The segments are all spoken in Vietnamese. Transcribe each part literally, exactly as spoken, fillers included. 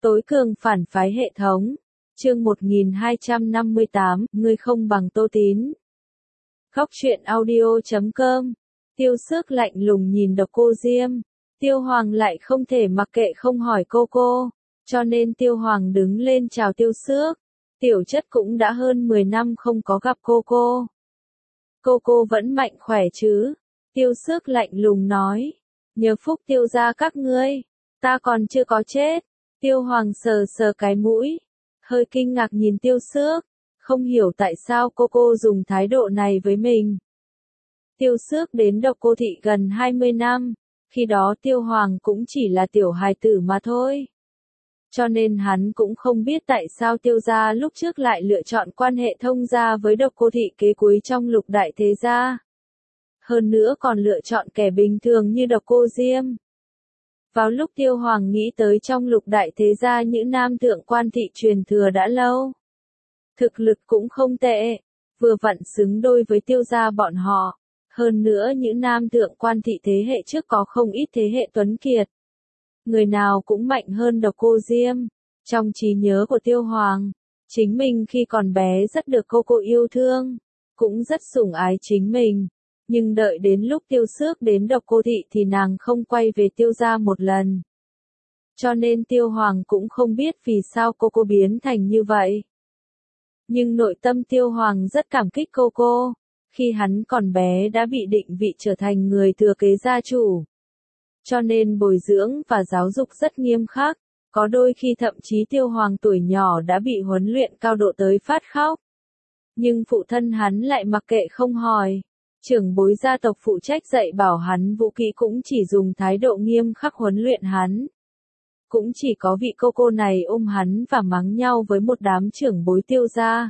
Tối cường phản phái hệ thống. Chương một nghìn hai trăm năm mươi tám, ngươi không bằng Tô Tín. Góc truyện audio chấm com. Tiêu Xước lạnh lùng nhìn Độc Cô Diêm. Tiêu Hoàng lại không thể mặc kệ không hỏi cô cô, cho nên Tiêu Hoàng đứng lên chào Tiêu Xước. Tiểu chất cũng đã hơn mười năm không có gặp cô cô. Cô cô vẫn mạnh khỏe chứ? Tiêu Xước lạnh lùng nói. Nhờ phúc Tiêu gia các ngươi, ta còn chưa có chết. Tiêu Hoàng sờ sờ cái mũi, hơi kinh ngạc nhìn Tiêu Xước, không hiểu tại sao cô cô dùng thái độ này với mình. Tiêu Xước đến Độc Cô Thị gần hai mươi năm, khi đó Tiêu Hoàng cũng chỉ là tiểu hài tử mà thôi. Cho nên hắn cũng không biết tại sao Tiêu gia lúc trước lại lựa chọn quan hệ thông gia với Độc Cô Thị kế cuối trong lục đại thế gia. Hơn nữa còn lựa chọn kẻ bình thường như Độc Cô Diêm. Vào lúc Tiêu Hoàng nghĩ tới trong lục đại thế gia những nam thượng quan thị truyền thừa đã lâu. Thực lực cũng không tệ, vừa vặn xứng đôi với Tiêu gia bọn họ. Hơn nữa những nam thượng quan thị thế hệ trước có không ít thế hệ tuấn kiệt. Người nào cũng mạnh hơn Độc Cô Diêm. Trong trí nhớ của Tiêu Hoàng, chính mình khi còn bé rất được cô cô yêu thương, cũng rất sủng ái chính mình. Nhưng đợi đến lúc Tiêu Xước đến Độc Cô Thị thì nàng không quay về Tiêu gia một lần. Cho nên Tiêu Hoàng cũng không biết vì sao cô cô biến thành như vậy. Nhưng nội tâm Tiêu Hoàng rất cảm kích cô cô, khi hắn còn bé đã bị định vị trở thành người thừa kế gia chủ. Cho nên bồi dưỡng và giáo dục rất nghiêm khắc, có đôi khi thậm chí Tiêu Hoàng tuổi nhỏ đã bị huấn luyện cao độ tới phát khóc. Nhưng phụ thân hắn lại mặc kệ không hỏi. Trưởng bối gia tộc phụ trách dạy bảo hắn vũ kỹ cũng chỉ dùng thái độ nghiêm khắc huấn luyện hắn. Cũng chỉ có vị cô cô này ôm hắn và mắng nhau với một đám trưởng bối Tiêu gia.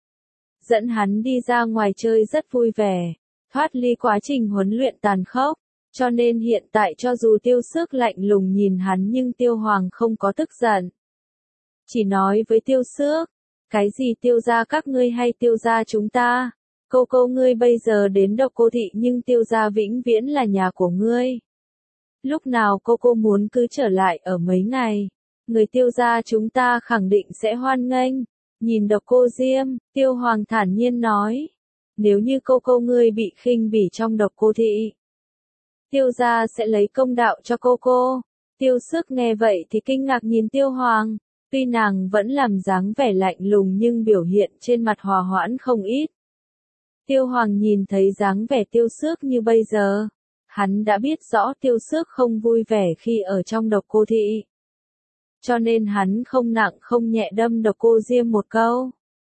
Dẫn hắn đi ra ngoài chơi rất vui vẻ, thoát ly quá trình huấn luyện tàn khốc. Cho nên hiện tại cho dù Tiêu Xước lạnh lùng nhìn hắn nhưng Tiêu Hoàng không có tức giận. Chỉ nói với Tiêu Xước, cái gì Tiêu gia các ngươi hay Tiêu gia chúng ta? Cô cô ngươi bây giờ đến Độc Cô Thị nhưng Tiêu gia vĩnh viễn là nhà của ngươi. Lúc nào cô cô muốn cứ trở lại ở mấy ngày, người Tiêu gia chúng ta khẳng định sẽ hoan nghênh. Nhìn Độc Cô Diêm, Tiêu Hoàng thản nhiên nói, nếu như cô cô ngươi bị khinh bỉ trong Độc Cô Thị, Tiêu gia sẽ lấy công đạo cho cô cô. Tiêu Xước nghe vậy thì kinh ngạc nhìn Tiêu Hoàng, tuy nàng vẫn làm dáng vẻ lạnh lùng nhưng biểu hiện trên mặt hòa hoãn không ít. Tiêu Hoàng nhìn thấy dáng vẻ Tiêu Xước như bây giờ, hắn đã biết rõ Tiêu Xước không vui vẻ khi ở trong Độc Cô Thị. Cho nên hắn không nặng không nhẹ đâm Độc Cô Diêm một câu.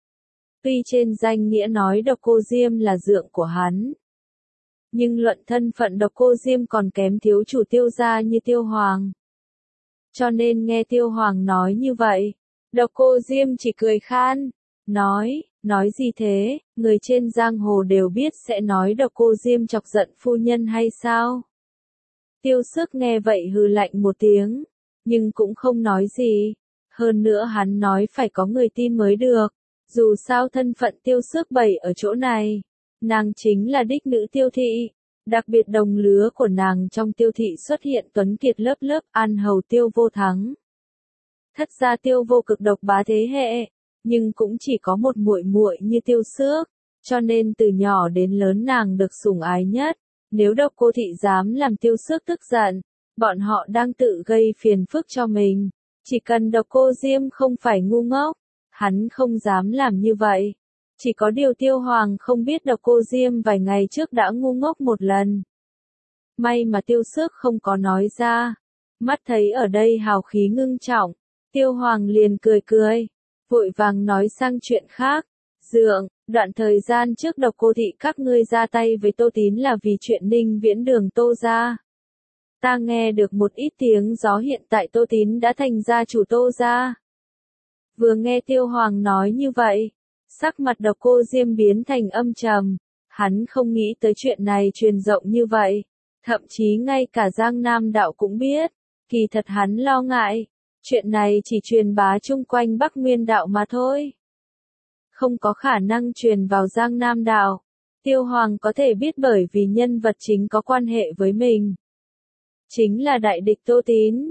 Tuy trên danh nghĩa nói Độc Cô Diêm là dượng của hắn, nhưng luận thân phận Độc Cô Diêm còn kém thiếu chủ Tiêu gia như Tiêu Hoàng. Cho nên nghe Tiêu Hoàng nói như vậy, Độc Cô Diêm chỉ cười khan, nói, nói gì thế, người trên giang hồ đều biết sẽ nói Độc Cô Diêm chọc giận phu nhân hay sao? Tiêu Xước nghe vậy hừ lạnh một tiếng, nhưng cũng không nói gì. Hơn nữa hắn nói phải có người tin mới được, dù sao thân phận Tiêu Xước bày ở chỗ này. Nàng chính là đích nữ Tiêu Thị, đặc biệt đồng lứa của nàng trong Tiêu Thị xuất hiện tuấn kiệt lớp lớp an hầu Tiêu Vô Thắng. Thất gia Tiêu Vô cực độc bá thế hệ, nhưng cũng chỉ có một muội muội như Tiêu Xước, cho nên từ nhỏ đến lớn nàng được sủng ái nhất. Nếu Độc Cô Thị dám làm Tiêu Xước tức giận, bọn họ đang tự gây phiền phức cho mình. Chỉ cần Độc Cô Diêm không phải ngu ngốc, hắn không dám làm như vậy. Chỉ có điều Tiêu Hoàng không biết Độc Cô Diêm vài ngày trước đã ngu ngốc một lần. May mà Tiêu Xước không có nói ra. Mắt thấy ở đây hào khí ngưng trọng, Tiêu Hoàng liền cười cười, vội vàng nói sang chuyện khác. Dượng, đoạn thời gian trước Độc Cô Thị các ngươi ra tay với Tô Tín là vì chuyện Ninh Viễn Đường Tô gia. Ta nghe được một ít tiếng gió hiện tại Tô Tín đã thành gia chủ Tô gia. Vừa nghe Tiêu Hoàng nói như vậy, sắc mặt Độc Cô Diêm biến thành âm trầm, hắn không nghĩ tới chuyện này truyền rộng như vậy, thậm chí ngay cả Giang Nam đạo cũng biết, kỳ thật hắn lo ngại, chuyện này chỉ truyền bá chung quanh Bắc Nguyên đạo mà thôi. Không có khả năng truyền vào Giang Nam đạo, Tiêu Hoàng có thể biết bởi vì nhân vật chính có quan hệ với mình. Chính là đại địch Tô Tín.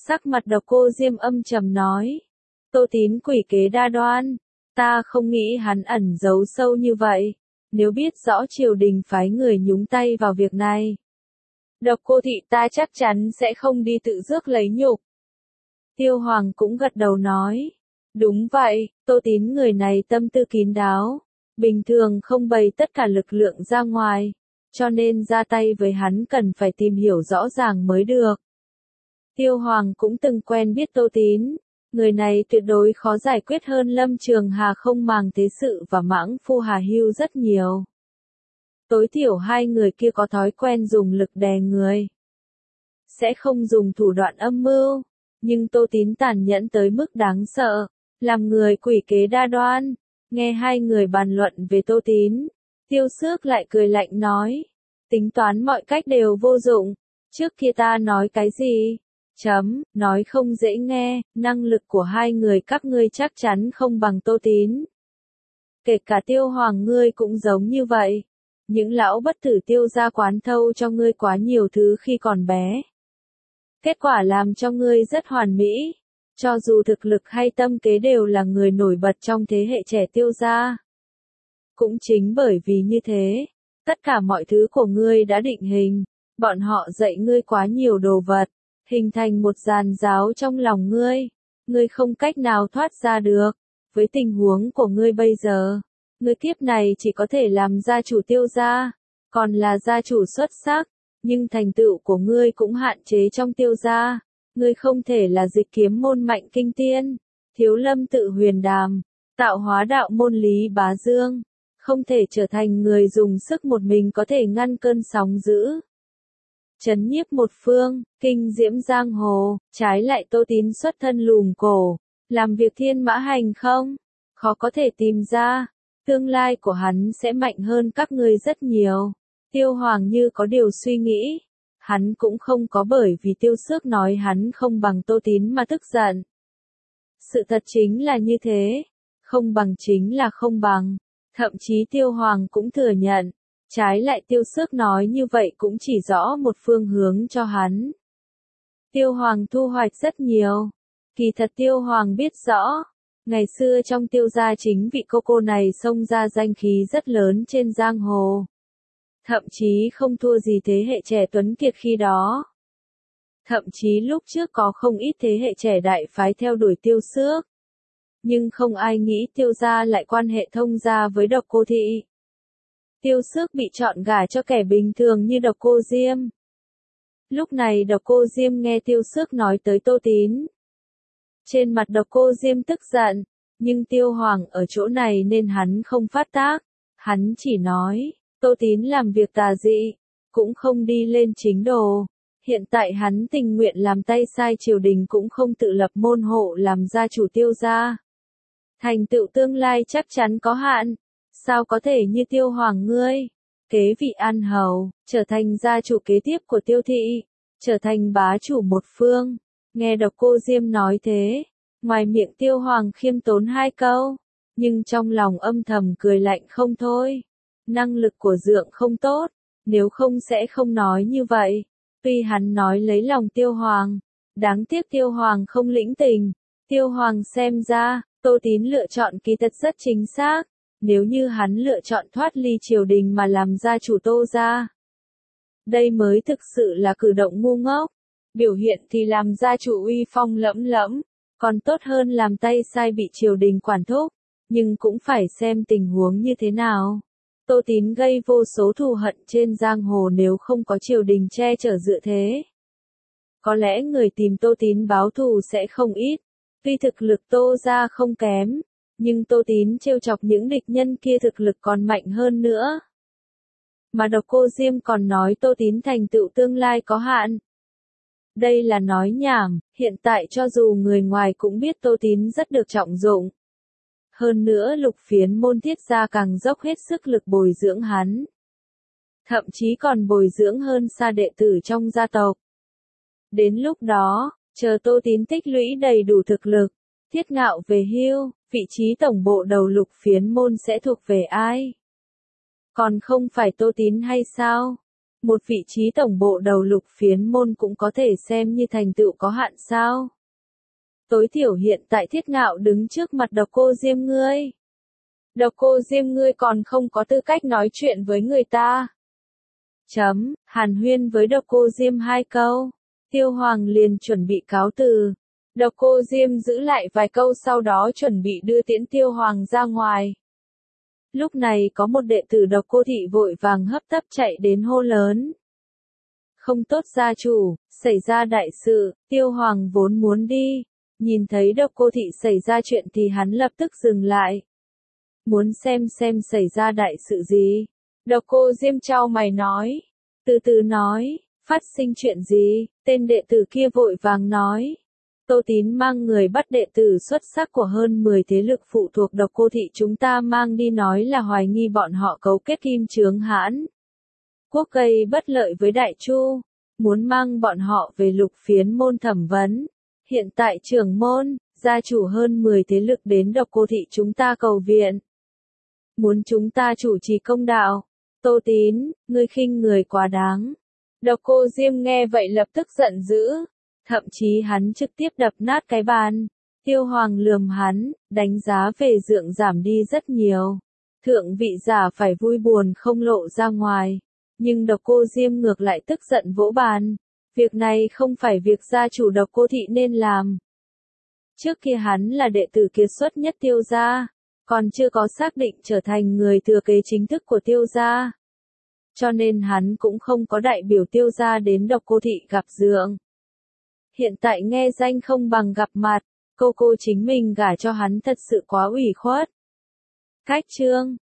Sắc mặt Độc Cô Diêm âm trầm nói. Tô Tín quỷ kế đa đoan. Ta không nghĩ hắn ẩn giấu sâu như vậy. Nếu biết rõ triều đình phái người nhúng tay vào việc này, Độc Cô thị ta chắc chắn sẽ không đi tự rước lấy nhục. Tiêu Hoàng cũng gật đầu nói. Đúng vậy, Tô Tín người này tâm tư kín đáo. Bình thường không bày tất cả lực lượng ra ngoài. Cho nên ra tay với hắn cần phải tìm hiểu rõ ràng mới được. Tiêu Hoàng cũng từng quen biết Tô Tín. Người này tuyệt đối khó giải quyết hơn Lâm Trường Hà không màng thế sự và Mãng Phu Hà Hưu rất nhiều. Tối thiểu hai người kia có thói quen dùng lực đè người. Sẽ không dùng thủ đoạn âm mưu. Nhưng Tô Tín tàn nhẫn tới mức đáng sợ. Làm người quỷ kế đa đoan. Nghe hai người bàn luận về Tô Tín. Tiêu Xước lại cười lạnh nói. Tính toán mọi cách đều vô dụng. Trước kia ta nói cái gì? Chấm, nói không dễ nghe, năng lực của hai người các ngươi chắc chắn không bằng Tô Tín. Kể cả Tiêu Hoàng ngươi cũng giống như vậy. Những lão bất tử Tiêu gia quán thâu cho ngươi quá nhiều thứ khi còn bé. Kết quả làm cho ngươi rất hoàn mỹ. Cho dù thực lực hay tâm kế đều là người nổi bật trong thế hệ trẻ Tiêu gia. Cũng chính bởi vì như thế, tất cả mọi thứ của ngươi đã định hình. Bọn họ dạy ngươi quá nhiều đồ vật. Hình thành một giàn giáo trong lòng ngươi, ngươi không cách nào thoát ra được. Với tình huống của ngươi bây giờ, ngươi kiếp này chỉ có thể làm gia chủ Tiêu gia, còn là gia chủ xuất sắc, nhưng thành tựu của ngươi cũng hạn chế trong Tiêu gia. Ngươi không thể là dịch kiếm môn Mạnh Kinh Tiên, Thiếu Lâm tự Huyền Đàm, tạo hóa đạo môn Lý Bá Dương, không thể trở thành người dùng sức một mình có thể ngăn cơn sóng dữ. Chấn nhiếp một phương, kinh diễm giang hồ, trái lại Tô Tín xuất thân lùm cổ, làm việc thiên mã hành không, khó có thể tìm ra, tương lai của hắn sẽ mạnh hơn các ngươi rất nhiều. Tiêu Hoàng như có điều suy nghĩ, hắn cũng không có bởi vì Tiêu Xước nói hắn không bằng Tô Tín mà tức giận. Sự thật chính là như thế, không bằng chính là không bằng, thậm chí Tiêu Hoàng cũng thừa nhận. Trái lại Tiêu Xước nói như vậy cũng chỉ rõ một phương hướng cho hắn. Tiêu Hoàng thu hoạch rất nhiều. Kỳ thật Tiêu Hoàng biết rõ. Ngày xưa trong Tiêu gia chính vị cô cô này xông ra danh khí rất lớn trên giang hồ. Thậm chí không thua gì thế hệ trẻ tuấn kiệt khi đó. Thậm chí lúc trước có không ít thế hệ trẻ đại phái theo đuổi Tiêu Xước. Nhưng không ai nghĩ Tiêu gia lại quan hệ thông gia với Độc Cô thị. Tiêu Xước bị chọn gả cho kẻ bình thường như Độc Cô Diêm. Lúc này Độc Cô Diêm nghe Tiêu Xước nói tới Tô Tín. Trên mặt Độc Cô Diêm tức giận, nhưng Tiêu Hoàng ở chỗ này nên hắn không phát tác. Hắn chỉ nói, Tô Tín làm việc tà dị, cũng không đi lên chính đồ. Hiện tại hắn tình nguyện làm tay sai triều đình cũng không tự lập môn hộ làm gia chủ Tiêu gia. Thành tựu tương lai chắc chắn có hạn. Sao có thể như Tiêu Hoàng ngươi, kế vị an hầu, trở thành gia chủ kế tiếp của Tiêu thị, trở thành bá chủ một phương. Nghe Độc Cô Diêm nói thế, ngoài miệng Tiêu Hoàng khiêm tốn hai câu, nhưng trong lòng âm thầm cười lạnh không thôi. Năng lực của Dượng không tốt, nếu không sẽ không nói như vậy. Tuy hắn nói lấy lòng Tiêu Hoàng, đáng tiếc Tiêu Hoàng không lĩnh tình. Tiêu Hoàng xem ra, Tô Tín lựa chọn kỳ thật rất chính xác. Nếu như hắn lựa chọn thoát ly triều đình mà làm gia chủ Tô gia, đây mới thực sự là cử động ngu ngốc. Biểu hiện thì làm gia chủ uy phong lẫm lẫm, còn tốt hơn làm tay sai bị triều đình quản thúc, nhưng cũng phải xem tình huống như thế nào. Tô Tín gây vô số thù hận trên giang hồ nếu không có triều đình che chở dựa thế. Có lẽ người tìm Tô Tín báo thù sẽ không ít, tuy thực lực Tô gia không kém. Nhưng Tô Tín trêu chọc những địch nhân kia thực lực còn mạnh hơn nữa. Mà Độc Cô Diêm còn nói Tô Tín thành tựu tương lai có hạn. Đây là nói nhảm, hiện tại cho dù người ngoài cũng biết Tô Tín rất được trọng dụng. Hơn nữa Lục Phiến môn Thiết gia càng dốc hết sức lực bồi dưỡng hắn. Thậm chí còn bồi dưỡng hơn xa đệ tử trong gia tộc. Đến lúc đó, chờ Tô Tín tích lũy đầy đủ thực lực, Thiết Ngạo về hưu, vị trí tổng bộ đầu Lục Phiến môn sẽ thuộc về ai? Còn không phải Tô Tín hay sao? Một vị trí tổng bộ đầu lục phiến môn cũng có thể xem như thành tựu có hạn sao? Tối thiểu hiện tại Thiết Ngạo đứng trước mặt Độc Cô Diêm ngươi. Độc Cô Diêm ngươi còn không có tư cách nói chuyện với người ta. Chấm, hàn huyên với Độc Cô Diêm hai câu. Tiêu Hoàng liền chuẩn bị cáo từ. Độc Cô Diêm giữ lại vài câu sau đó chuẩn bị đưa tiễn Tiêu Hoàng ra ngoài. Lúc này có một đệ tử Độc Cô thị vội vàng hấp tấp chạy đến hô lớn. Không tốt gia chủ, xảy ra đại sự, Tiêu Hoàng vốn muốn đi. Nhìn thấy Độc Cô thị xảy ra chuyện thì hắn lập tức dừng lại. Muốn xem xem xảy ra đại sự gì. Độc Cô Diêm chau mày nói. Từ từ nói, phát sinh chuyện gì, tên đệ tử kia vội vàng nói. Tô Tín mang người bắt đệ tử xuất sắc của hơn mười thế lực phụ thuộc Độc Cô thị chúng ta mang đi nói là hoài nghi bọn họ cấu kết Kim Chướng Hãn Quốc gây bất lợi với Đại Chu, muốn mang bọn họ về lục phiến môn thẩm vấn. Hiện tại trưởng môn, gia chủ hơn mười thế lực đến Độc Cô thị chúng ta cầu viện. Muốn chúng ta chủ trì công đạo. Tô Tín, ngươi khinh người quá đáng. Độc Cô Diêm nghe vậy lập tức giận dữ. Thậm chí hắn trực tiếp đập nát cái bàn. Tiêu Hoàng lườm hắn, đánh giá về Dượng giảm đi rất nhiều. Thượng vị giả phải vui buồn không lộ ra ngoài. Nhưng Độc Cô Diêm ngược lại tức giận vỗ bàn. Việc này không phải việc gia chủ Độc Cô thị nên làm. Trước kia hắn là đệ tử kiệt xuất nhất Tiêu gia, còn chưa có xác định trở thành người thừa kế chính thức của Tiêu gia. Cho nên hắn cũng không có đại biểu Tiêu gia đến Độc Cô thị gặp Dượng. Hiện tại nghe danh không bằng gặp mặt, cô cô chính mình gả cho hắn thật sự quá ủy khuất. Cách chương